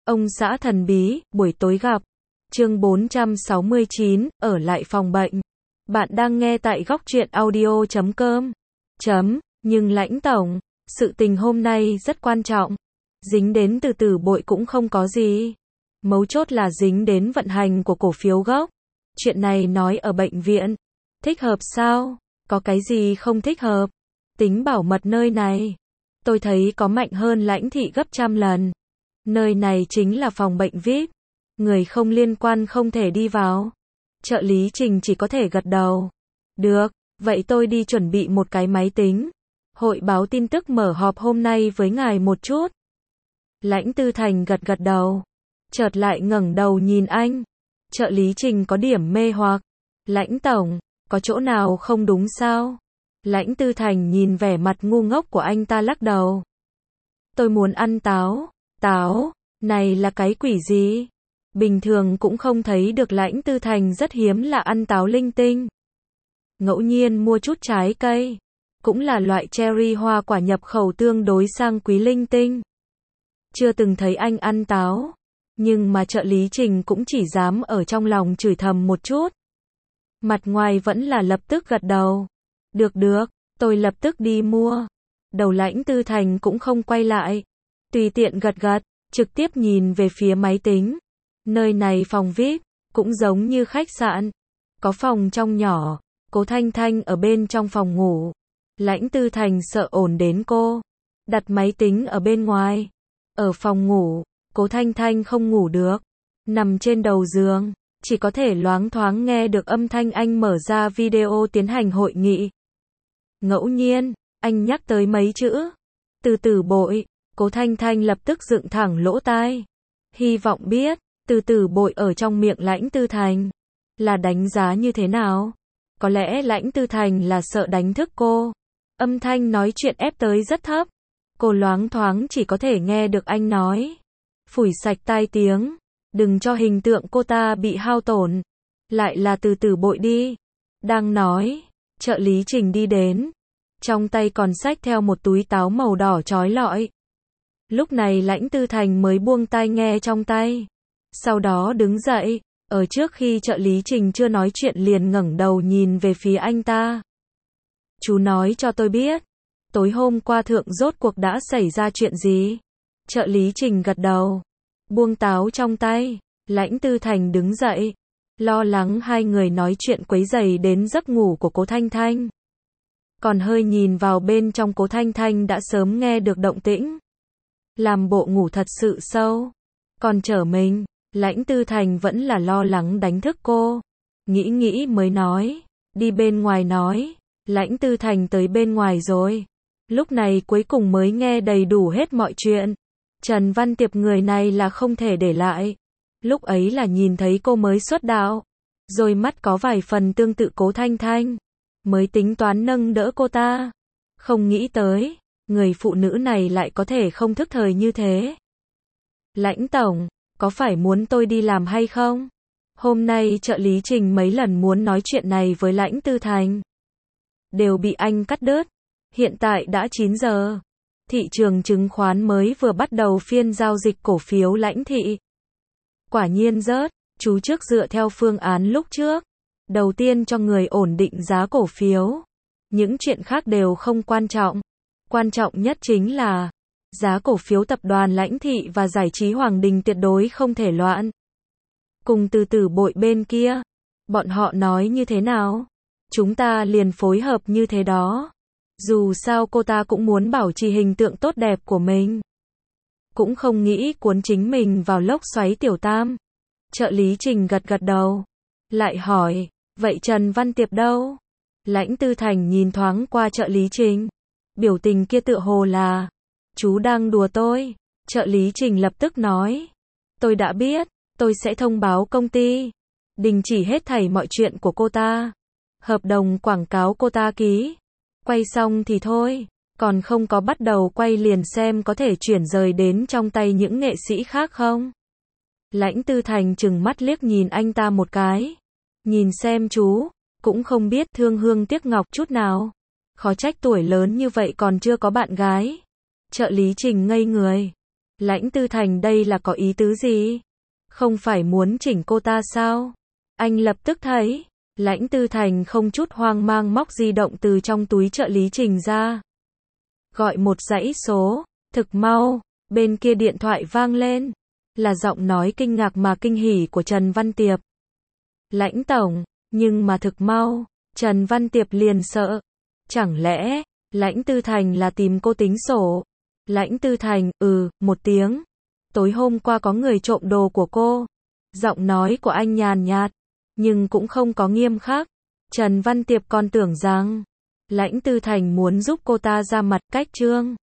Ông xã thần bí, buổi tối gặp. Chương 469, ở lại phòng bệnh. Bạn đang nghe tại góc truyện audio.com. Nhưng Lãnh tổng, sự tình hôm nay rất quan trọng. Dính đến từ từ bội cũng không có gì. Mấu chốt là dính đến vận hành của cổ phiếu gốc. Chuyện này nói ở bệnh viện. Thích hợp sao? Có cái gì không thích hợp? Tính bảo mật nơi này. Tôi thấy có mạnh hơn Lãnh thị gấp trăm lần. Nơi này chính là phòng bệnh VIP. Người không liên quan không thể đi vào. Trợ lý Trình chỉ có thể gật đầu. Được, vậy tôi đi chuẩn bị một cái máy tính. Hội báo tin tức mở họp hôm nay với ngài một chút. Lãnh Tư Thành gật gật đầu. Chợt lại ngẩng đầu nhìn anh. Trợ lý Trình có điểm mê hoặc. Lãnh tổng, có chỗ nào không đúng sao? Lãnh Tư Thành nhìn vẻ mặt ngu ngốc của anh ta lắc đầu. Tôi muốn ăn táo. Táo, này là cái quỷ gì? Bình thường cũng không thấy được. Lãnh Tư Thành rất hiếm là ăn táo linh tinh. Ngẫu nhiên mua chút trái cây. Cũng là loại cherry hoa quả nhập khẩu tương đối sang quý linh tinh. Chưa từng thấy anh ăn táo. Nhưng mà trợ lý Trình cũng chỉ dám ở trong lòng chửi thầm một chút. Mặt ngoài vẫn là lập tức gật đầu. Được, tôi lập tức đi mua. Đầu Lãnh Tư Thành cũng không quay lại. Tùy tiện gật gật, trực tiếp nhìn về phía máy tính. Nơi này phòng VIP, cũng giống như khách sạn. Có phòng trong nhỏ, Cố Thanh Thanh ở bên trong phòng ngủ. Lãnh Tư Thành sợ ổn đến cô. Đặt máy tính ở bên ngoài. Ở phòng ngủ, Cố Thanh Thanh không ngủ được. Nằm trên đầu giường, chỉ có thể loáng thoáng nghe được âm thanh anh mở ra video tiến hành hội nghị. Ngẫu nhiên, anh nhắc tới mấy chữ. Từ từ bội. Cố Thanh Thanh lập tức dựng thẳng lỗ tai. Hy vọng biết, từ từ bội ở trong miệng Lãnh Tư Thành là đánh giá như thế nào. Có lẽ Lãnh Tư Thành là sợ đánh thức cô. Âm thanh nói chuyện ép tới rất thấp. Cô loáng thoáng chỉ có thể nghe được anh nói. Phủi sạch tai tiếng. Đừng cho hình tượng cô ta bị hao tổn. Lại là từ từ bội đi. Đang nói, trợ lý Trình đi đến. Trong tay còn xách theo một túi táo màu đỏ chói lọi. Lúc này Lãnh Tư Thành mới buông tai nghe trong tay. Sau đó đứng dậy, ở trước khi trợ lý Trình chưa nói chuyện liền ngẩng đầu nhìn về phía anh ta. Chú nói cho tôi biết, tối hôm qua thượng rốt cuộc đã xảy ra chuyện gì? Trợ lý Trình gật đầu, buông táo trong tay. Lãnh Tư Thành đứng dậy, lo lắng hai người nói chuyện quấy rầy đến giấc ngủ của Cố Thanh Thanh. Còn hơi nhìn vào bên trong, Cố Thanh Thanh đã sớm nghe được động tĩnh. Làm bộ ngủ thật sự sâu. Còn trở mình, Lãnh Tư Thành vẫn là lo lắng đánh thức cô. Nghĩ mới nói, đi bên ngoài nói. Lãnh Tư Thành tới bên ngoài rồi. Lúc này cuối cùng mới nghe đầy đủ hết mọi chuyện. Trần Văn Tiệp người này là không thể để lại. Lúc ấy là nhìn thấy cô mới xuất đạo. Rồi mắt có vài phần tương tự Cố Thanh Thanh. Mới tính toán nâng đỡ cô ta. Không nghĩ tới, người phụ nữ này lại có thể không thức thời như thế. Lãnh tổng, có phải muốn tôi đi làm hay không? Hôm nay trợ lý Trình mấy lần muốn nói chuyện này với Lãnh Tư Thành. Đều bị anh cắt đứt. Hiện tại đã 9 giờ. Thị trường chứng khoán mới vừa bắt đầu phiên giao dịch cổ phiếu Lãnh thị. Quả nhiên rớt, chú trước dựa theo phương án lúc trước. Đầu tiên cho người ổn định giá cổ phiếu. Những chuyện khác đều không quan trọng. Quan trọng nhất chính là giá cổ phiếu tập đoàn Lãnh thị và giải trí Hoàng Đình tuyệt đối không thể loạn. Cùng từ từ bội bên kia, bọn họ nói như thế nào? Chúng ta liền phối hợp như thế đó. Dù sao cô ta cũng muốn bảo trì hình tượng tốt đẹp của mình. Cũng không nghĩ cuốn chính mình vào lốc xoáy tiểu tam. Trợ lý Trình gật gật đầu. Lại hỏi, vậy Trần Văn Tiệp đâu? Lãnh Tư Thành nhìn thoáng qua trợ lý Trình. Biểu tình kia tựa hồ là, chú đang đùa tôi. Trợ lý Trình lập tức nói, tôi đã biết, tôi sẽ thông báo công ty. Đình chỉ hết thảy mọi chuyện của cô ta. Hợp đồng quảng cáo cô ta ký. Quay xong thì thôi. Còn không có bắt đầu quay liền xem có thể chuyển rời đến trong tay những nghệ sĩ khác không. Lãnh Tư Thành trừng mắt liếc nhìn anh ta một cái. Nhìn xem chú, cũng không biết thương hương tiếc ngọc chút nào. Khó trách tuổi lớn như vậy còn chưa có bạn gái. Trợ lý Trình ngây người. Lãnh Tư Thành đây là có ý tứ gì? Không phải muốn chỉnh cô ta sao? Anh lập tức thấy, Lãnh Tư Thành không chút hoang mang móc di động từ trong túi trợ lý Trình ra. Gọi một dãy số, thực mau, bên kia điện thoại vang lên. Là giọng nói kinh ngạc mà kinh hỉ của Trần Văn Tiệp. Lãnh tổng, nhưng mà thực mau, Trần Văn Tiệp liền sợ. Chẳng lẽ, Lãnh Tư Thành là tìm cô tính sổ? Lãnh Tư Thành, một tiếng. Tối hôm qua có người trộm đồ của cô. Giọng nói của anh nhàn nhạt, nhưng cũng không có nghiêm khắc. Trần Văn Tiệp còn tưởng rằng, Lãnh Tư Thành muốn giúp cô ta ra mặt cách trương.